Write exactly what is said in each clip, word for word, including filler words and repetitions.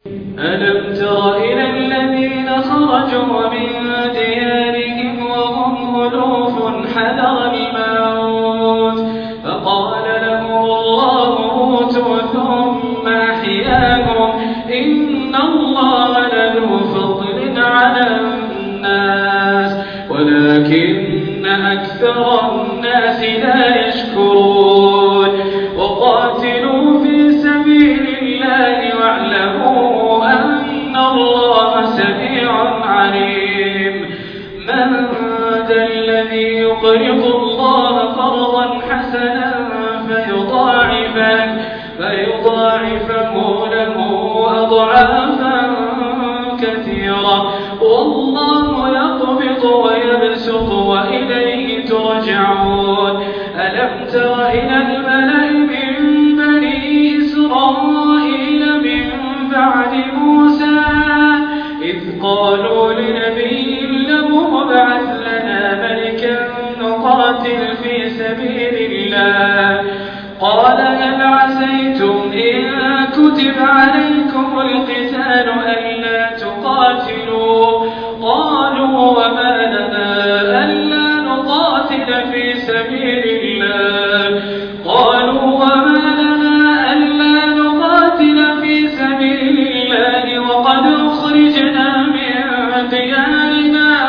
ألم تر إلى الذين خرجوا من ديارهم وهم ألوف حذر الموت فقال لهم الله موتوا ثم أحياهم إن الله لذو فضل على الناس ولكن أكثر الناس لا يشكرون وقاتلوا في سبيل الله واعلموا أن الله سميع عليم من ذا الذي يقرض الله قرضا حسنا فيضاعفه فيضاعفه له أضعافا كثيرة والله يقبض ويبسط وإليه ترجعون ألم تر إلى الملأ من بني إسرائيل من بعد موسى إذ قالوا لنبي له ابعث لنا ملكا نقاتل في سبيل الله قال هل عسيتم إن كتب عليكم القتال ألا تقاتلوا قالوا وما لنا ألا نقاتل في سبيل الله قالوا وما لنا ألا نقاتل في سبيل الله وقد أخرجنا من ديارنا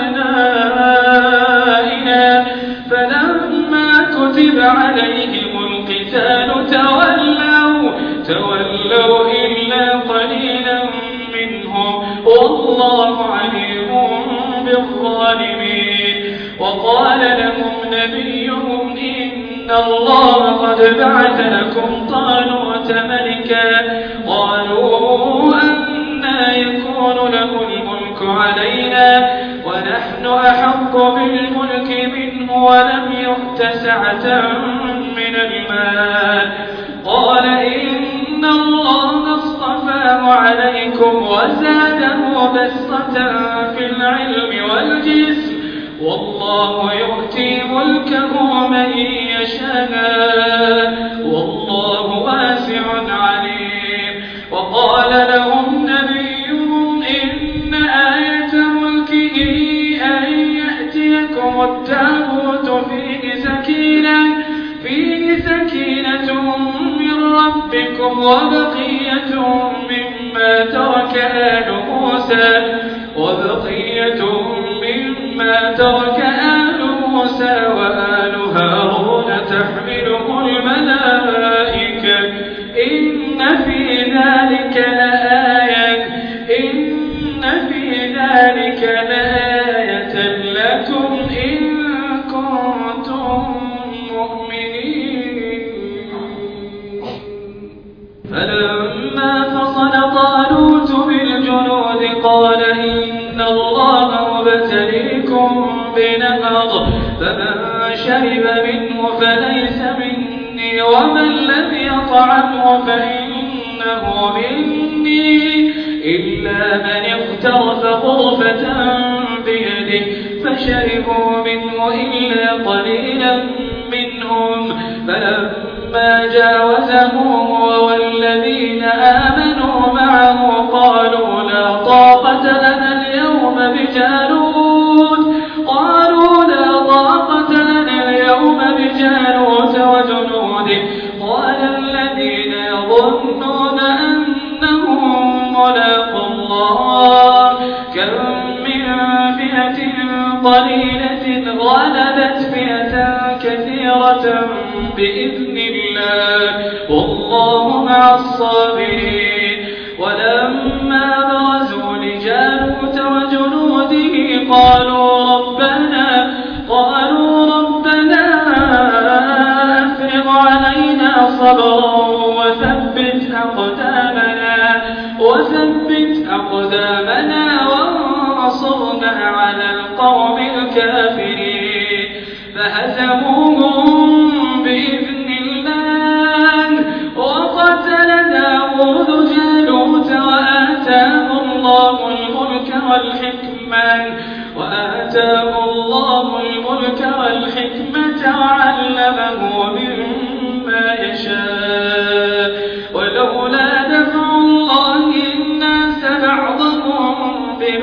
وأبنائنا فلما كتب عليهم القتال تولوا تولوا إلا قليلا منهم والله عليم بالظالمين وقال لهم نبيهم إن الله قد بعث لكم طالوت ملكا قالوا أنى يكون له الملك علينا ونحن أحق بالملك منه ولم يؤت سعة من المال قال إن الله اصطفاه عليكم وزاده بسطة في العلم والجسم والله يؤتي ملكه من يشاء والله واسع عليم وقال لهم نبيهم إن آية ملكه أن يأتيكم التابوت فيه سكينة فيه سكينة من ربكم وبقية مما ترك آل موسى وبقية مما ترك آل موسى وآل هارون تحمله الملائكة إن في ذلك لآية إن في ذلك لآية لكم إن كنتم مؤمنين فلما فصل طالوت بالجنود قال إن الله مبتليكم بنهر فمن شرب منه فليس مني ومن لم يطعمه فإنه مني إلا من اغترف غرفة بيده فشربوا منه إلا قليلا منهم فلما جاوزه هو والذين آمنوا معه قالوا لا طاقة لنا اليوم بجالوت قالوا لا طاقة لنا اليوم بجالوت وجنوده قال الذين يظنون أنهم ملاقوا الله كم من فئة قليلة غلبت فئة كثيرة بإذن الله والله مع الصابرين ولما برزوا لجالوت وجنوده قالوا ربنا قالوا ربنا أفرغ علينا صبرا وثبت أقدامنا وثبت أقدامنا وانصرنا على القوم الكافرين فهزموهم بإذن الله وقتل داود جالوت وآتاه الله الملك والحكمة وآتاه الله الملك والحكمة وعلمه مما يشاء ولولا دفع الله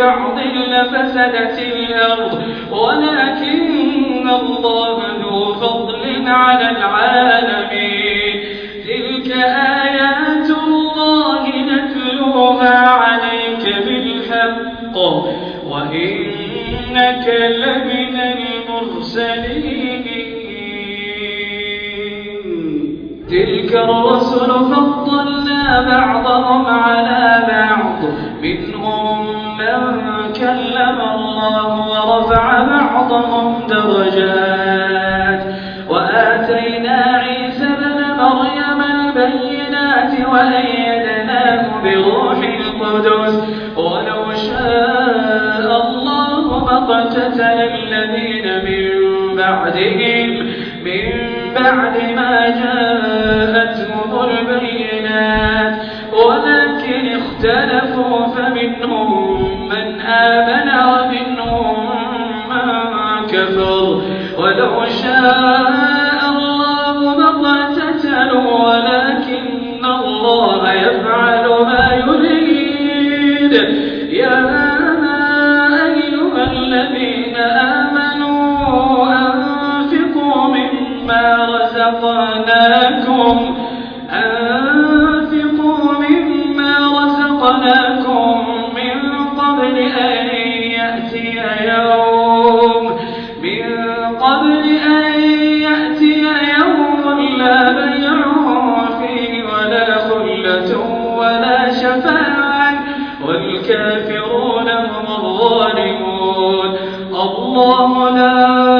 ببعض لفسدت الأرض ولكن الله ذو فضل على العالمين. تلك آيات الله نتلوها عليك بالحق وإنك لمن المرسلين. تلك الرسل فضلنا بعضهم على بعض منهم من كلم الله ورفع بعضهم درجات وآتينا عيسى ابن مريم البينات وأيدناه بروح القدس ولو شاء الله ما اقتتل الذين من بعدهم من بعد ما جاءتهم البينات ولكن اختلفوا فمنهم من آمن ومنهم من كفر ولو شاء الله ما اقتتلوا ولكن الله يفعل ما يريد. يا أيها الذين آمنوا أنفقوا مما رزقناكم أنفقوا مما رزقناكم من قبل أن يأتي يوم من قبل أن يأتي يوم لا بيع فيه ولا خلة ولا شفاعة والكافرون هم الظالمون. الله لا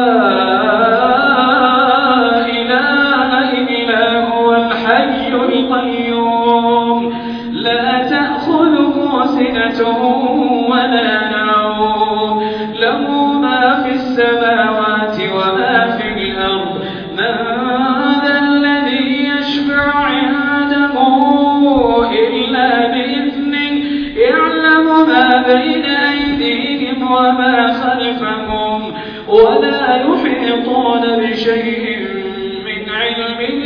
القيوم لا تأخذه سنة ولا نوم له ما في السماوات وما في الأرض. من ذا الذي يشفع عنده إلا بإذنه يعلم ما بين أيديهم وما خلفهم ولا يحيطون بشيء من علمه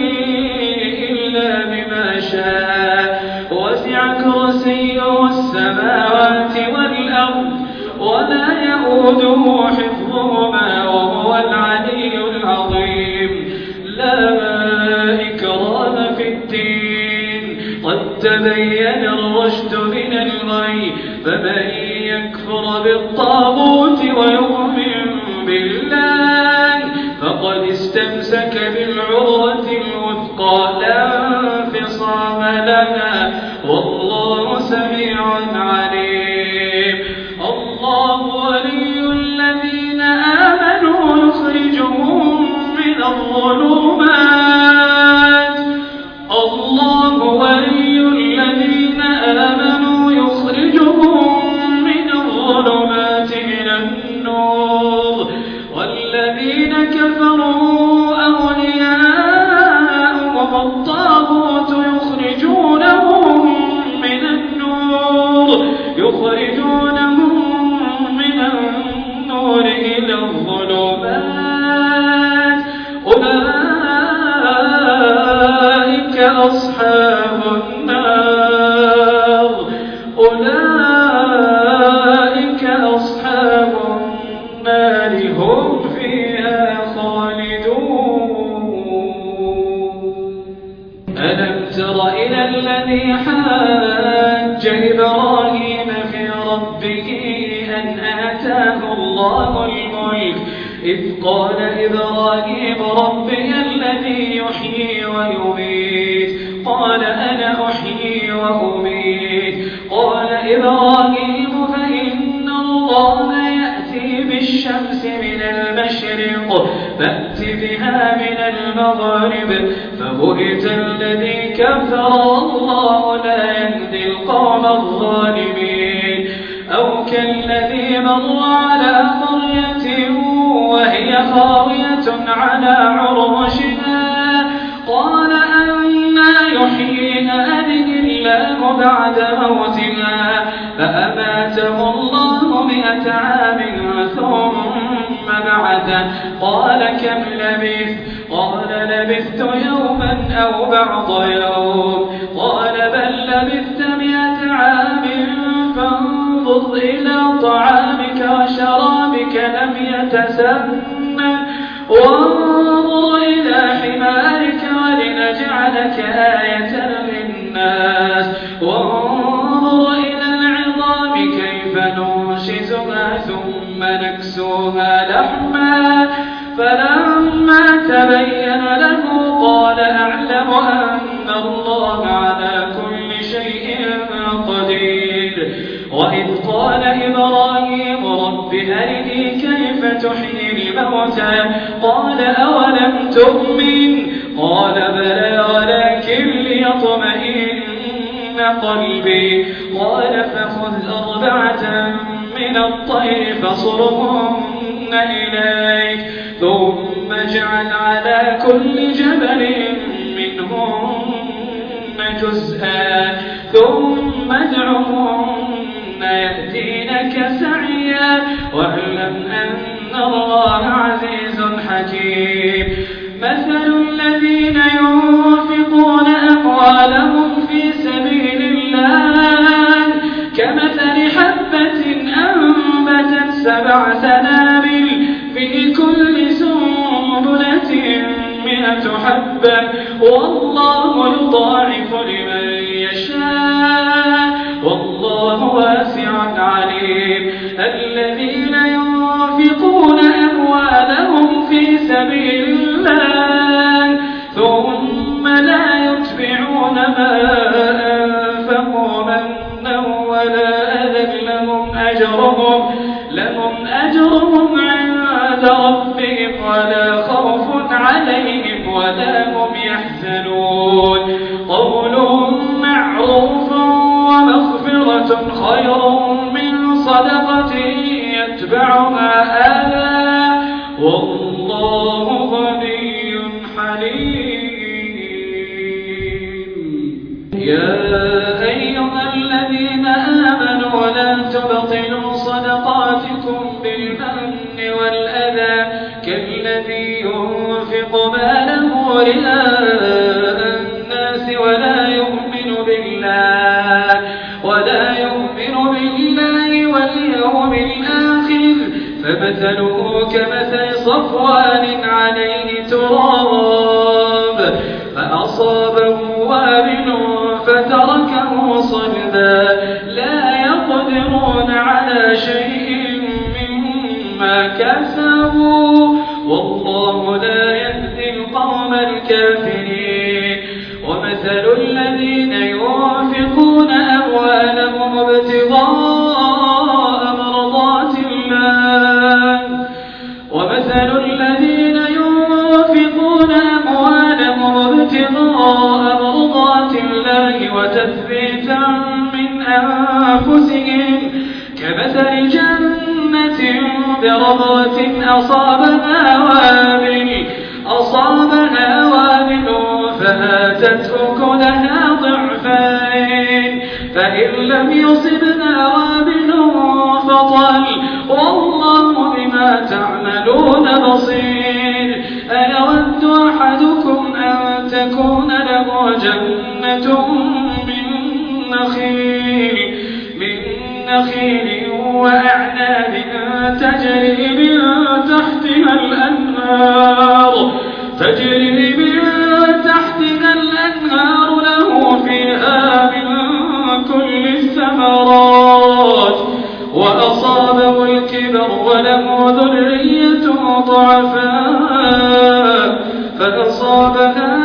بما شاء وسع كرسيه السماوات والأرض ولا يؤوده حفظهما وهو العلي العظيم. لا إكراه في الدين قد تبين الرشد من الغي فمن يكفر بالطاغوت ويؤمن بالله فقد استمسك بالعروة الوثقى لا انفصام لها والله سميع عليم. الله ولي الذين آمنوا يخرجهم من الظلمات الله ولي الذين آمنوا يخرجهم من الظلمات إلى النور والذين كفروا أولياءهم الطاغوت يخرجونهم من النور يخرجونهم من النور إلى الظلمات أولئك أصحاب النار أولئك أصحاب النار هم فيها خالدون. ألم تر إلى الذي حاج إبراهيم في ربه أن آتاه الله الملك إذ قال إبراهيم ربي الذي يحيي ويميت قال أنا أحيي وأميت قال إبراهيم فإن الله يأتي بالشمس من المشرق فأت بها من المغرب فبهت الذي كفر والله لا يهدي القوم الظالمين. أو كالذي مر على قرية وهي خاوية على عروشها قال أنى يحيي هذه الله بعد موتها فأماته الله مئة عام ثم بعثه قال كم لبثت قال لبثت يوما أو بعض يوم قال بل لبثت مئة عام فانظر وانظر إلى طعامك وشرابك لم يتسنن وانظر إلى حمارك ولنجعلك آية للناس وانظر إلى العظام كيف ننشزها ثم نكسوها لحما فلما تبين له قال أعلم أن الله على كل شيء قدير. وإذ قال إبراهيم رب أرني كيف تحيي الموتى قال أولم تؤمن قال بلى ولكن ليطمئن قلبي قال فخذ أربعة من الطير فصرهن إليك ثم اجعل على كل جبل منهن جزءا ثم ادعهن يأتينك سعيا واعلم أن الله عزيز حكيم. مثل الذين ينفقون أموالهم في سبيل الله كمثل حبة أنبتت سبع سنابل في كل سنبلة مئة حبة والله يضاعف لمن يشاء والله واسع عليم. الذين ينفقون أموالهم في سبيل الله ثم لا يتبعون ما أنفقوا منا ولا أذى لهم أجرهم لهم أجرهم عند ربهم ولا خوف عليهم ولا هم يحزنون. قول معروف ومغفرة خير من صدقة يتبعها أذى والله غني حليم. يا أيها الذين آمنوا لا تبطلوا صدقاتكم بالمن والأذى كالذي ينفق ماله رئاء الناس ولا يؤمن بالله ولا يؤمن بالله واليوم الآخر فمثله كمثل صفوان عليه تراب فأصابه وابل فتركه صلبا لا يقدرون على شيء مما كسبوا والله لا يهدي القوم الكافرين. ومثل الذين ينفقون أموالهم ابتغاء مرضات الله ومثل الذين ينفقون أموالهم ابتغاء مرضات الله وتثبيتا من أنفسهم كمثل جنة بربوة أصابها وابل أصابها وابل فآتت أكلها ضعفين فإن لم يصبها وابل فطل والله بما تعملون بصير. أيود أحدكم أن تكون له جنة من نخيل من نخيل وأعناب تجري من تحتها الأنهار تجري من تحتها الأنهار له فيها من كل الثمرات وأصابه الكبر وله ذرية ضعفاء فأصابها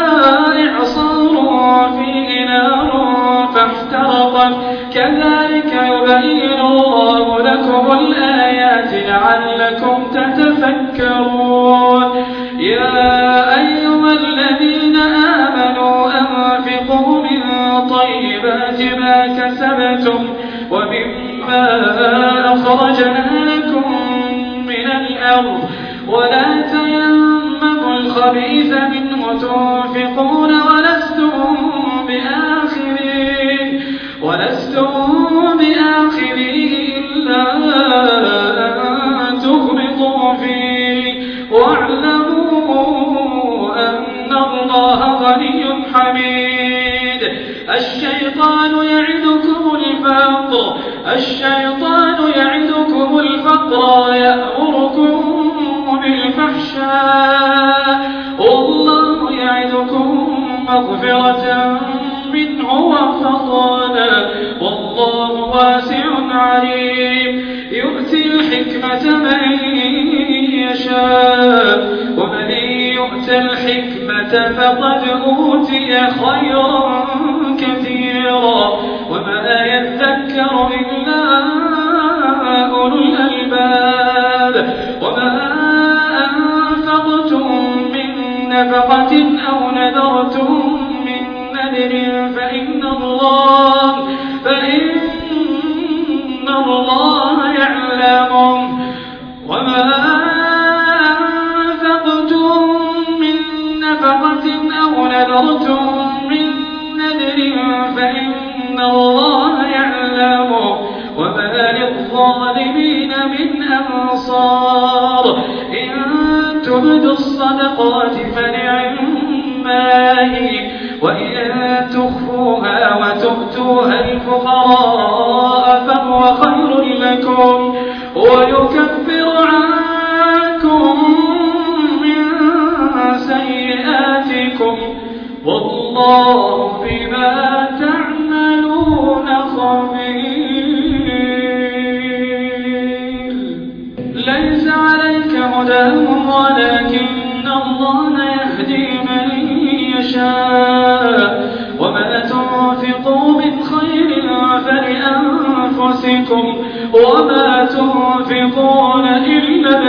إعصار فيه نار فاحترقت كذلك يبين الله لكم الآيات لعلكم تتفكرون. يا أيها الذين آمنوا أنفقوا من طيبات ما كسبتم ومما أخرجنا لكم من الأرض ولا تيمموا الخبيث منه تنفقون ولستم بآخرين ولستم بآخرين إلا أن تغمضوا فيه واعلموا أن الله غني حميد. الشيطان يعدكم الفقر الشيطان يعدكم الفقر ويأمركم بالفحشاء والله يعدكم مغفرة منه وفضلا والله واسع عليم يؤتي الحكمة من يشاء ومن يؤت الحكمة فقد أوتي خيرا كثيرا وما يذكر إلا أولو الألباب وما أنفقتم من نفقة أو نذرتم من نذر فإن الله فإن الله يعلم وما أنفقتم من نفقة أو نذرتم من نذر فإن الله يعلم وما للظالمين من أنصار إن تبدوا الصدقات فنعما هي وإن تخفوها وتؤتوها الفقراء فهو خير لكم ويكفر عنكم من سيئاتكم والله بما تعملون خبير ليس عليك هداهم ولكن الله يهدي من يشاء وما تنفقوا من خير فلأنفسكم وما تنفقون إلا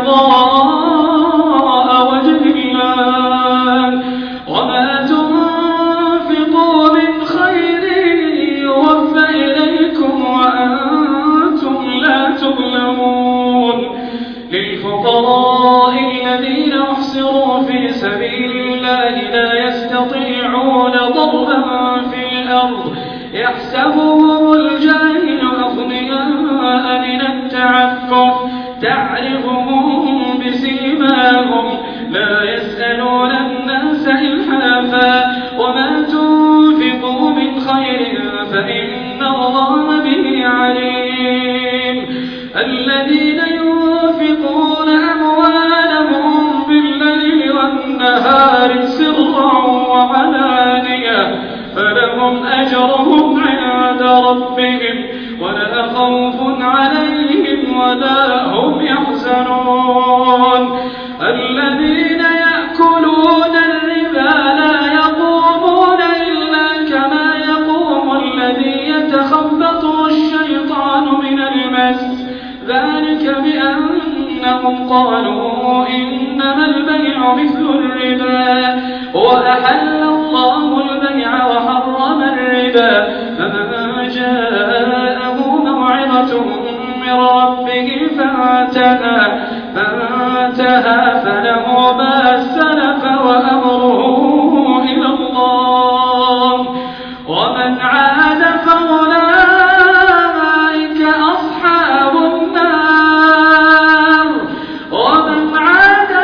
ابتغاء وجه الله وما تنفقوا من خير يوفى إليكم وأنتم لا تظلمون للفقراء الذين احصروا في سبيل الله لا يستطيعون ضربا في الأرض يحسبهم الجاهل أغنياء من التعفف تعرفهم بسيماهم لا يسألون الناس إلحافا وما تنفقوا من خير فإن الله به عليم الذين ينفقون أموالهم بالليل والنهار سرا وعلانية فلهم أجرهم عند ربهم ولا خوف عليهم ولا هم يحزنون الذين يأكلون الربا لا يقومون إلا كما يقوم الذي يتخبطه الشيطان من المس ذلك بأنهم قالوا إنما البيع مثل الربا وأحل الله البيع وحرم الربا فمن جاءه موعظة من ربه فانتهى فانتهى فله ما سلف وأمره إلى الله ومن عاد فأولئك أصحاب النار ومن عاد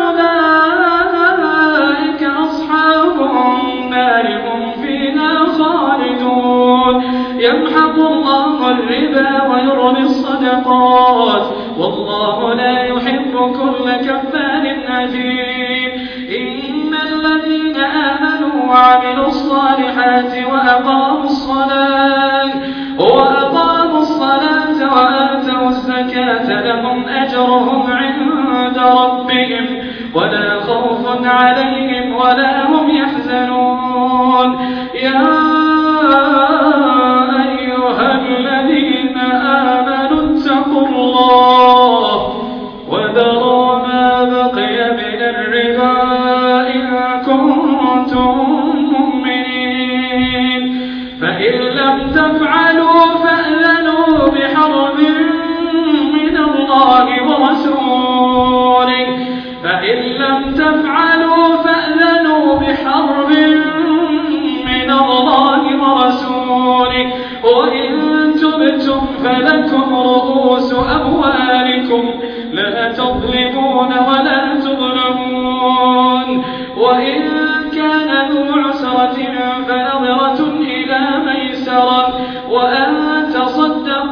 فأولئك أصحاب النار هم فيها خالدون يمحق الله الربا ويربي الصدقات والله لا يحب كل كفار أثيم إن الذين آمنوا وعملوا الصالحات وأقاموا الصلاة وأقاموا الصلاة وآتوا الزكاة لهم أجرهم عند ربهم ولا خوف عليهم ولا هم يحزنون يا أيها الذين آمنوا اتقوا الله وذروا ما بقي من الربا إن كنتم مؤمنين فإن لم تفعلوا فأذنوا بحرب من الله ورسوله فإن لم تفعلوا فأذنوا بحرب من الله ورسوله وإن تبتم فلكم رؤوس أموالكم لا تظلمون ولا تظلمون وإن كان ذو عسرة فنظرة إلى ميسرة وأن تصدقوا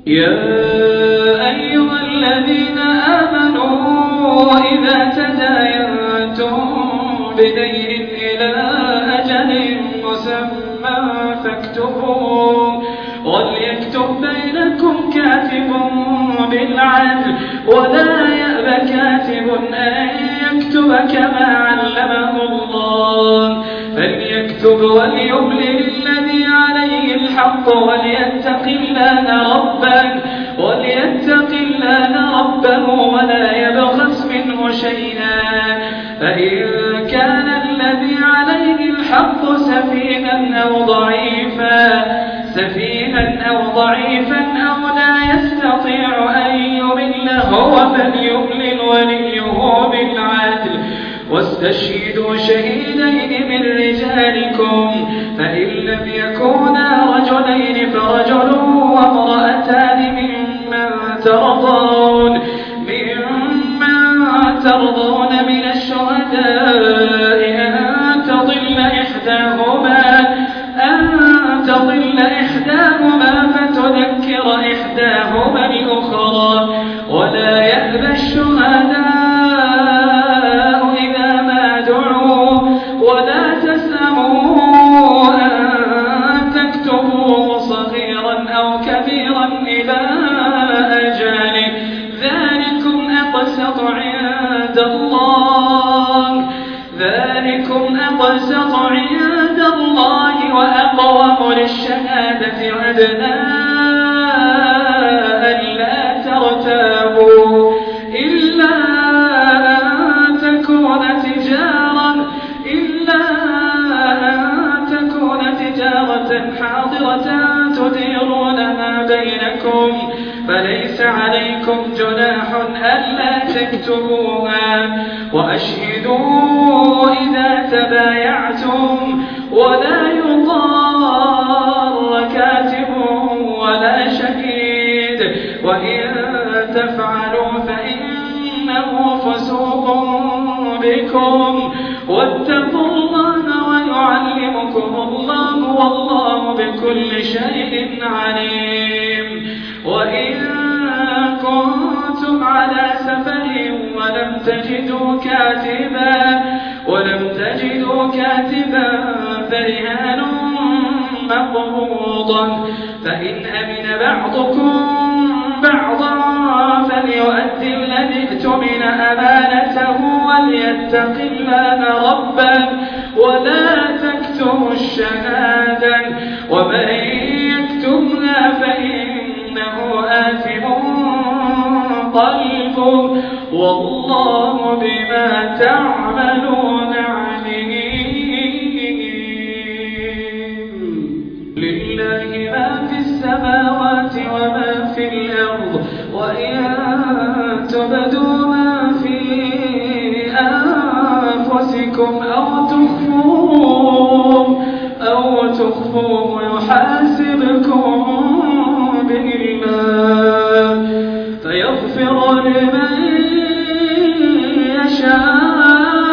يا أيها الذين آمنوا إذا تداينتم بدين إلى أجل مسمى فاكتبوه وليكتب بينكم كاتب بالعدل ولا يأب كاتب أن يكتب كما علمه الله فليكتب وليملل الذي عليه الحق وليتق الله ربه وليتق الله ربه ولا يبخس منه شيئا فإن كان الذي عليه الحق سفيها أو ضعيفا سفيها أو ضعيفا أو لا يستطيع أن يمل هو فليملل وليه بالعدل واستشهدوا شهيدين من رجالكم فإن لم يكونا رجلين فرجل وامرأتان ممن ترضون ممن ترضون من الشهداء أن تضل إحداهما أن تضل إحداهما فتذكر إحداهما الأخرى ولا يأبى الشهداء إذا ما دعوا ولا تسأموا أن تكتبوه صغيرا أو كبيرا إلى أجله ذلكم أقسط عند الله ذلكم أقسط عند الله وأقوم للشهادة عدنا ألا ترتابوا إلا أن تكون تجارة إلا أن تكون تجارة حاضرة تديرونها بينكم فليس عليكم جناح ألا تكتبوها وأشهدوا إذا تبايعتم ولا يضار كاتب ولا شهيد وإن تفعلوا فإنه فسوق بكم واتقوا الله ويعلمكم الله والله بكل شيء عليم وإن كنتم على سفر ولم تجدوا كاتبا ولم تجدوا كاتبا فرهان مقبوضا فإن أمن بعضكم بعضا فليؤدي الذي اؤتمن أمانته وليتق الله ربه ولا تكتموا الشهادة ومن يكتمها فإنه آثم قلبه والله بما تعملون عليم لله ما في السماوات وما في الأرض وإن تبدوا ما في أنفسكم أو تخفوه أو تخفوه يحاسبكم به الله فيغفر لمن يشاء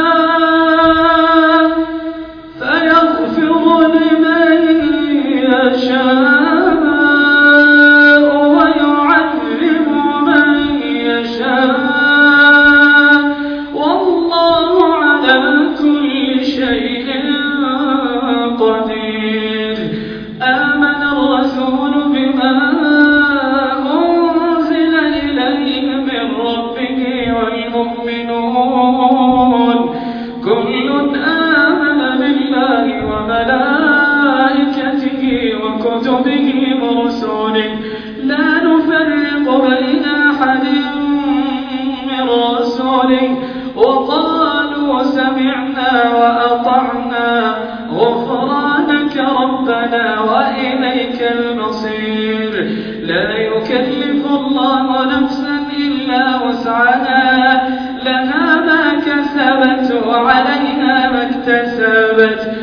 فيغفر لمن يشاء ويعذب من يشاء والله على كل شيء قدير آمن الرسول بما أنزل إليه من ربه والمؤمنون كل آمن بالله وملائكته وكتبه ورسله لا نفرق بين أحد من رسله وقالوا سمعنا وأطعنا غفرانك ربنا وإليك المصير لا يكلف الله نفسا إلا وسعها لها ما كسبت وعليها ما اكتسبت